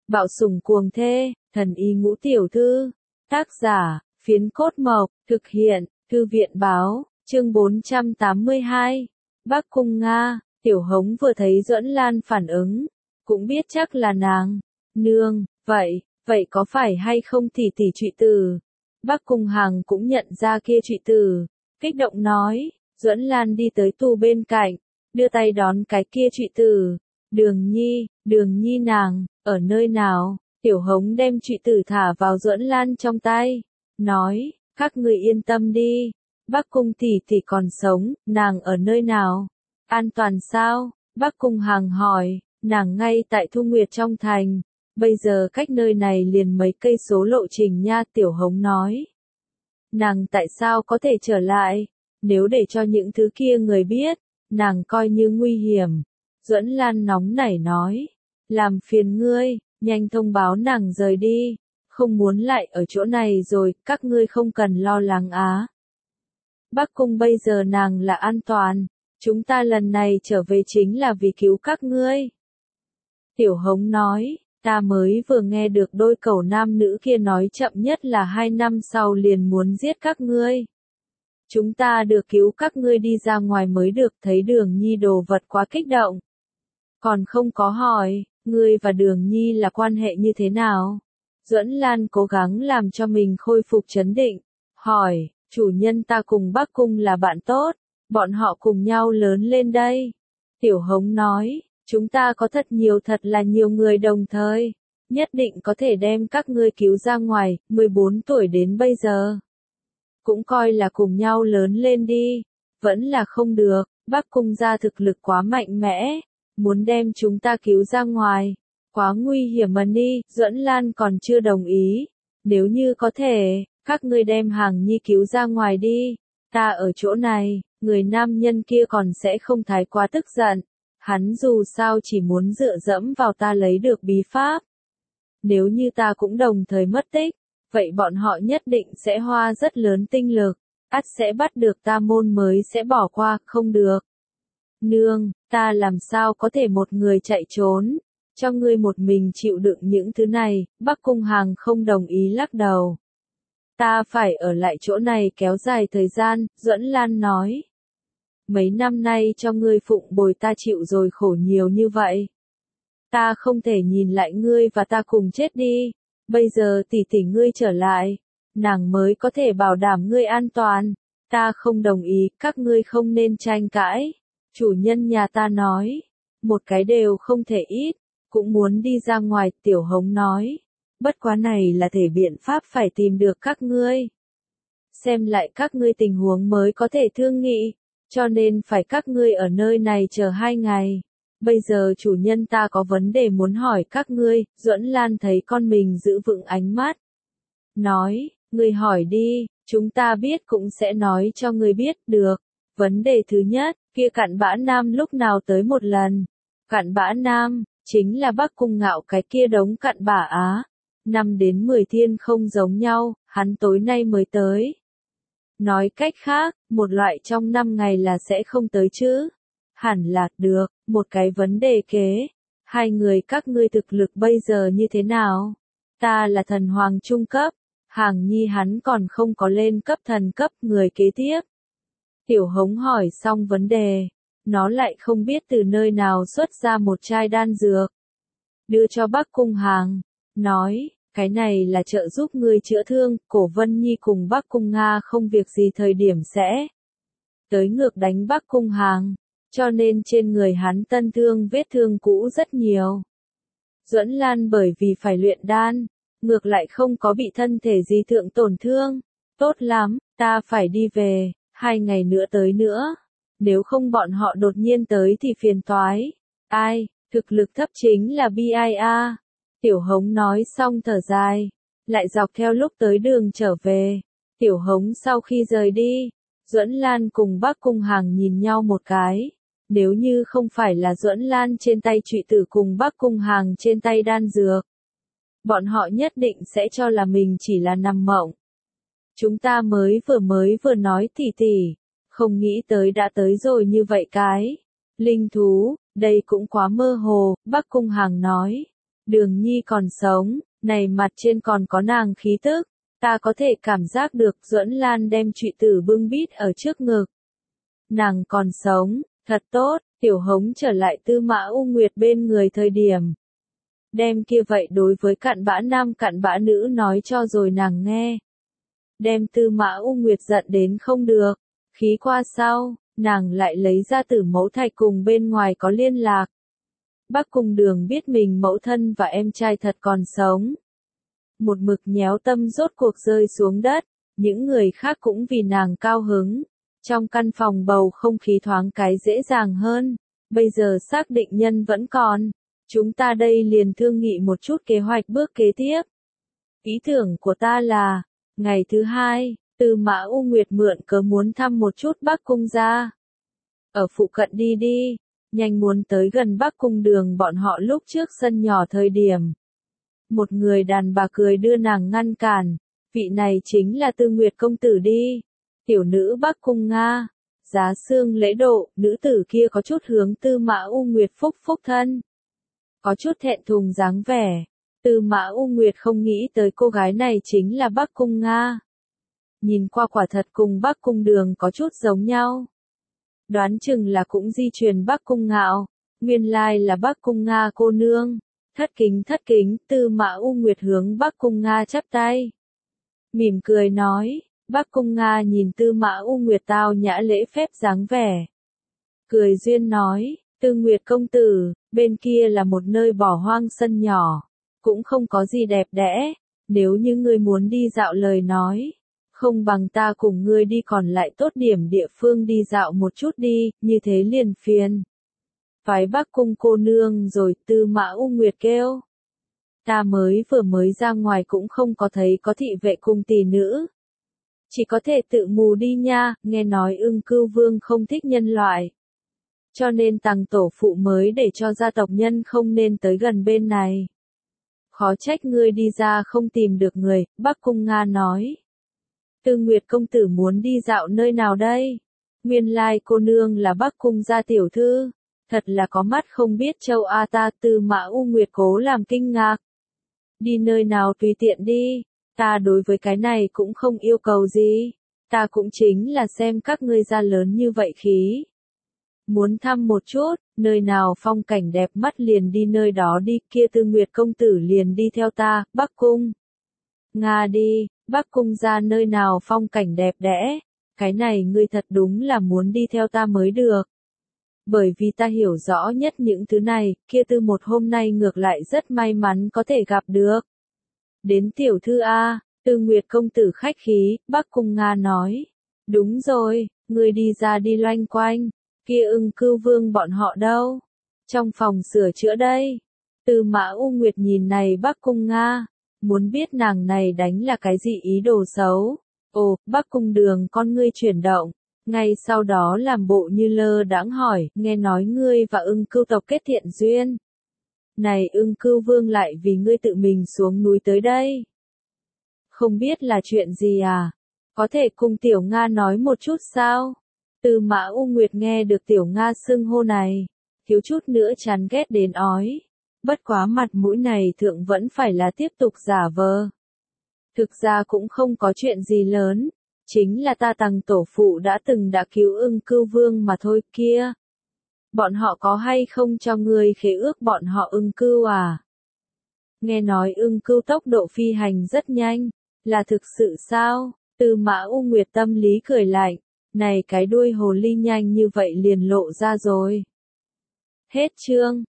Bạo sủng cuồng thê, thần y ngũ tiểu thư. Tác giả, Phiến Cốt Mộc, thực hiện, Thư viện báo, chương 482. Bắc Cung Nga, Tiểu Hống vừa thấy Duẫn Lan phản ứng, cũng biết chắc là nàng. Nương, vậy có phải hay không tỷ tỷ trụy tử? Bắc Cung Hằng cũng nhận ra kia trụy tử, kích động nói. Duẫn Lan đi tới tù bên cạnh, đưa tay đón cái kia trụy tử. Đường Nhi nàng, ở nơi nào? Tiểu Hống đem trụy tử thả vào Duẫn Lan trong tay, nói, các người yên tâm đi, Bắc Cung tỷ tỷ còn sống, nàng ở nơi nào? An toàn sao? Bắc Cung Hằng hỏi, nàng ngay tại Thu Nguyệt trong thành, bây giờ cách nơi này liền mấy cây số lộ trình nha. Tiểu Hống nói, nàng tại sao có thể trở lại? Nếu để cho những thứ kia người biết, nàng coi như nguy hiểm. Duẫn Lan nóng nảy nói, làm phiền ngươi, nhanh thông báo nàng rời đi, không muốn lại ở chỗ này rồi, các ngươi không cần lo lắng á. Bắc Cung bây giờ nàng là an toàn, chúng ta lần này trở về chính là vì cứu các ngươi. Tiểu Hống nói, ta mới vừa nghe được đôi cẩu nam nữ kia nói chậm nhất là 2 năm sau liền muốn giết các ngươi. Chúng ta được cứu các ngươi đi ra ngoài mới được. Thấy Đường Nhi đồ vật quá kích động. Còn không có hỏi, ngươi và Đường Nhi là quan hệ như thế nào? Duẫn Lan cố gắng làm cho mình khôi phục trấn định, hỏi, chủ nhân ta cùng Bắc Cung là bạn tốt, bọn họ cùng nhau lớn lên đây. Tiểu Hống nói, chúng ta có thật là nhiều người đồng thời, nhất định có thể đem các ngươi cứu ra ngoài, 14 tuổi đến bây giờ. Cũng coi là cùng nhau lớn lên đi, vẫn là không được, Bắc Cung gia thực lực quá mạnh mẽ, muốn đem chúng ta cứu ra ngoài, quá nguy hiểm mà đi. Duẫn Lan còn chưa đồng ý, nếu như có thể, các ngươi đem Hằng Nhi cứu ra ngoài đi, ta ở chỗ này, người nam nhân kia còn sẽ không thái quá tức giận, hắn dù sao chỉ muốn dựa dẫm vào ta lấy được bí pháp. Nếu như ta cũng đồng thời mất tích, vậy bọn họ nhất định sẽ hoa rất lớn tinh lực, ắt sẽ bắt được ta môn mới sẽ bỏ qua, không được. Nương, ta làm sao có thể một người chạy trốn, cho ngươi một mình chịu đựng những thứ này. Bắc Cung Hằng không đồng ý lắc đầu. Ta phải ở lại chỗ này kéo dài thời gian, Duẫn Lan nói. Mấy năm nay cho ngươi phụng bồi ta chịu rồi khổ nhiều như vậy. Ta không thể nhìn lại ngươi và ta cùng chết đi. Bây giờ tỷ tỷ ngươi trở lại, nàng mới có thể bảo đảm ngươi an toàn. Ta không đồng ý, các ngươi không nên tranh cãi. Chủ nhân nhà ta nói, một cái đều không thể ít, cũng muốn đi ra ngoài. Tiểu Hống nói, bất quá này là thể biện pháp phải tìm được các ngươi. Xem lại các ngươi tình huống mới có thể thương nghị, cho nên phải các ngươi ở nơi này chờ 2 ngày. Bây giờ chủ nhân ta có vấn đề muốn hỏi các ngươi. Duẫn Lan thấy con mình giữ vững ánh mắt, nói, ngươi hỏi đi, chúng ta biết cũng sẽ nói cho ngươi biết. Được. Vấn đề thứ nhất, kia Cặn Bã Nam lúc nào tới một lần? Cặn Bã Nam, chính là Bắc Cung Ngạo cái kia đống cặn bã á. 5 đến 10 thiên không giống nhau, hắn tối nay mới tới. Nói cách khác, một loại trong 5 ngày là sẽ không tới chứ? Hẳn là, được. Một cái vấn đề kế, 2 người các ngươi thực lực bây giờ như thế nào? Ta là thần hoàng trung cấp, Hằng Nhi hắn còn không có lên cấp thần cấp. Người kế tiếp. Tiểu Hống hỏi xong vấn đề, nó lại không biết từ nơi nào xuất ra một chai đan dược. Đưa cho Bắc Cung Hằng, nói, cái này là trợ giúp ngươi chữa thương. Cổ Vân Nhi cùng Bắc Cung Nga không việc gì thời điểm sẽ tới ngược đánh Bắc Cung Hằng, cho nên trên người hắn tân thương vết thương cũ rất nhiều. Duẫn Lan bởi vì phải luyện đan, ngược lại không có bị thân thể gì thượng tổn thương. Tốt lắm, ta phải đi về, 2 ngày nữa tới nữa. Nếu không bọn họ đột nhiên tới thì phiền toái. Ai, thực lực thấp chính là BIA. Tiểu Hống nói xong thở dài, lại dọc theo lúc tới đường trở về. Tiểu Hống sau khi rời đi, Duẫn Lan cùng Bắc Cung Hằng nhìn nhau một cái. Nếu như không phải là Duẫn Lan trên tay trụy tử cùng Bắc Cung Hằng trên tay đan dược, bọn họ nhất định sẽ cho là mình chỉ là nằm mộng. Chúng ta mới vừa nói tỷ tỷ, không nghĩ tới đã tới rồi như vậy cái. Linh thú, đây cũng quá mơ hồ. Bắc Cung Hằng nói, Đường Nhi còn sống, này mặt trên còn có nàng khí tức, ta có thể cảm giác được. Duẫn Lan đem trụy tử bưng bít ở trước ngực. Nàng còn sống, thật tốt. Tiểu Hống trở lại Tư Mã U Nguyệt bên người thời điểm. Đem kia vậy đối với cặn bã nam cặn bã nữ nói cho rồi nàng nghe. Đem Tư Mã U Nguyệt giận đến không được. Khí qua sau, nàng lại lấy ra Tử Mẫu Thạch cùng bên ngoài có liên lạc. Bắc Cung Đường biết mình mẫu thân và em trai thật còn sống. Một mực nhéo tâm rốt cuộc rơi xuống đất, những người khác cũng vì nàng cao hứng. Trong căn phòng bầu không khí thoáng cái dễ dàng hơn, bây giờ xác định nhân vẫn còn. Chúng ta đây liền thương nghị một chút kế hoạch bước kế tiếp. Ý tưởng của ta là, ngày thứ hai, Tư Mã U Nguyệt mượn cớ muốn thăm một chút Bắc Cung gia. Ở phụ cận đi đi, nhanh muốn tới gần Bắc Cung Đường bọn họ lúc trước sân nhỏ thời điểm. Một người đàn bà cười đưa nàng ngăn cản, vị này chính là Tư Nguyệt công tử đi. Tiểu nữ Bắc Cung Nga, Giá Xương lễ độ, nữ tử kia có chút hướng Tư Mã U Nguyệt phúc phúc thân. Có chút thẹn thùng dáng vẻ. Tư Mã U Nguyệt không nghĩ tới cô gái này chính là Bắc Cung Nga. Nhìn qua quả thật cùng Bắc Cung Đường có chút giống nhau. Đoán chừng là cũng di truyền Bắc Cung Ngạo, nguyên lai là Bắc Cung Nga cô nương. Thất kính, Tư Mã U Nguyệt hướng Bắc Cung Nga chắp tay. Mỉm cười nói, Bắc Cung Nga nhìn Tư Mã U Nguyệt tao nhã lễ phép dáng vẻ. Cười duyên nói, Tư Nguyệt công tử, bên kia là một nơi bỏ hoang sân nhỏ, cũng không có gì đẹp đẽ, nếu như ngươi muốn đi dạo lời nói, không bằng ta cùng ngươi đi còn lại tốt điểm địa phương đi dạo một chút đi, như thế liền phiền. Phái Bắc Cung cô nương rồi, Tư Mã U Nguyệt kêu. Ta vừa mới ra ngoài cũng không có thấy có thị vệ cung tỷ nữ. Chỉ có thể tự mù đi nha, nghe nói Ưng Cưu Vương không thích nhân loại. Cho nên Tằng tổ phụ mới để cho gia tộc nhân không nên tới gần bên này. Khó trách ngươi đi ra không tìm được người, Bắc Cung Nga nói. Tư Nguyệt công tử muốn đi dạo nơi nào đây? Nguyên lai cô nương là Bắc Cung gia tiểu thư. Thật là có mắt không biết châu A ta. Tư Mã U Nguyệt cố làm kinh ngạc. Đi nơi nào tùy tiện đi, ta đối với cái này cũng không yêu cầu gì. Ta cũng chính là xem các ngươi ra lớn như vậy khí. Muốn thăm một chút, nơi nào phong cảnh đẹp mắt liền đi nơi đó đi, kia Tư Nguyệt công tử liền đi theo ta, Bắc Cung. Nga đi, Bắc Cung ra nơi nào phong cảnh đẹp đẽ, cái này ngươi thật đúng là muốn đi theo ta mới được. Bởi vì ta hiểu rõ nhất những thứ này, kia Tư một hôm nay ngược lại rất may mắn có thể gặp được. Đến tiểu thư A, Tư Nguyệt công tử khách khí, Bắc Cung Nga nói. Đúng rồi, ngươi đi ra đi loanh quanh, kia Ưng Cưu Vương bọn họ đâu? Trong phòng sửa chữa đây. Tư Mã U Nguyệt nhìn này Bắc Cung Nga, muốn biết nàng này đánh là cái gì ý đồ xấu. Ồ, Bắc Cung Đường con ngươi chuyển động. Ngay sau đó làm bộ như lơ đãng hỏi, nghe nói ngươi và Ưng Cưu tộc kết thiện duyên. Này Ưng Cưu Vương lại vì ngươi tự mình xuống núi tới đây. Không biết là chuyện gì à? Có thể cùng Tiểu Nga nói một chút sao? Tư Mã U Nguyệt nghe được Tiểu Nga xưng hô này, thiếu chút nữa chán ghét đến ói. Bất quá mặt mũi này thượng vẫn phải là tiếp tục giả vờ. Thực ra cũng không có chuyện gì lớn. Chính là ta Tằng tổ phụ đã cứu Ưng Cưu Vương mà thôi kia. Bọn họ có hay không cho ngươi khế ước bọn họ Ưng Cưu à? Nghe nói Ưng Cưu tốc độ phi hành rất nhanh, là thực sự sao? Tư Mã U Nguyệt tâm lý cười lạnh, này cái đuôi hồ ly nhanh như vậy liền lộ ra rồi. Hết chương.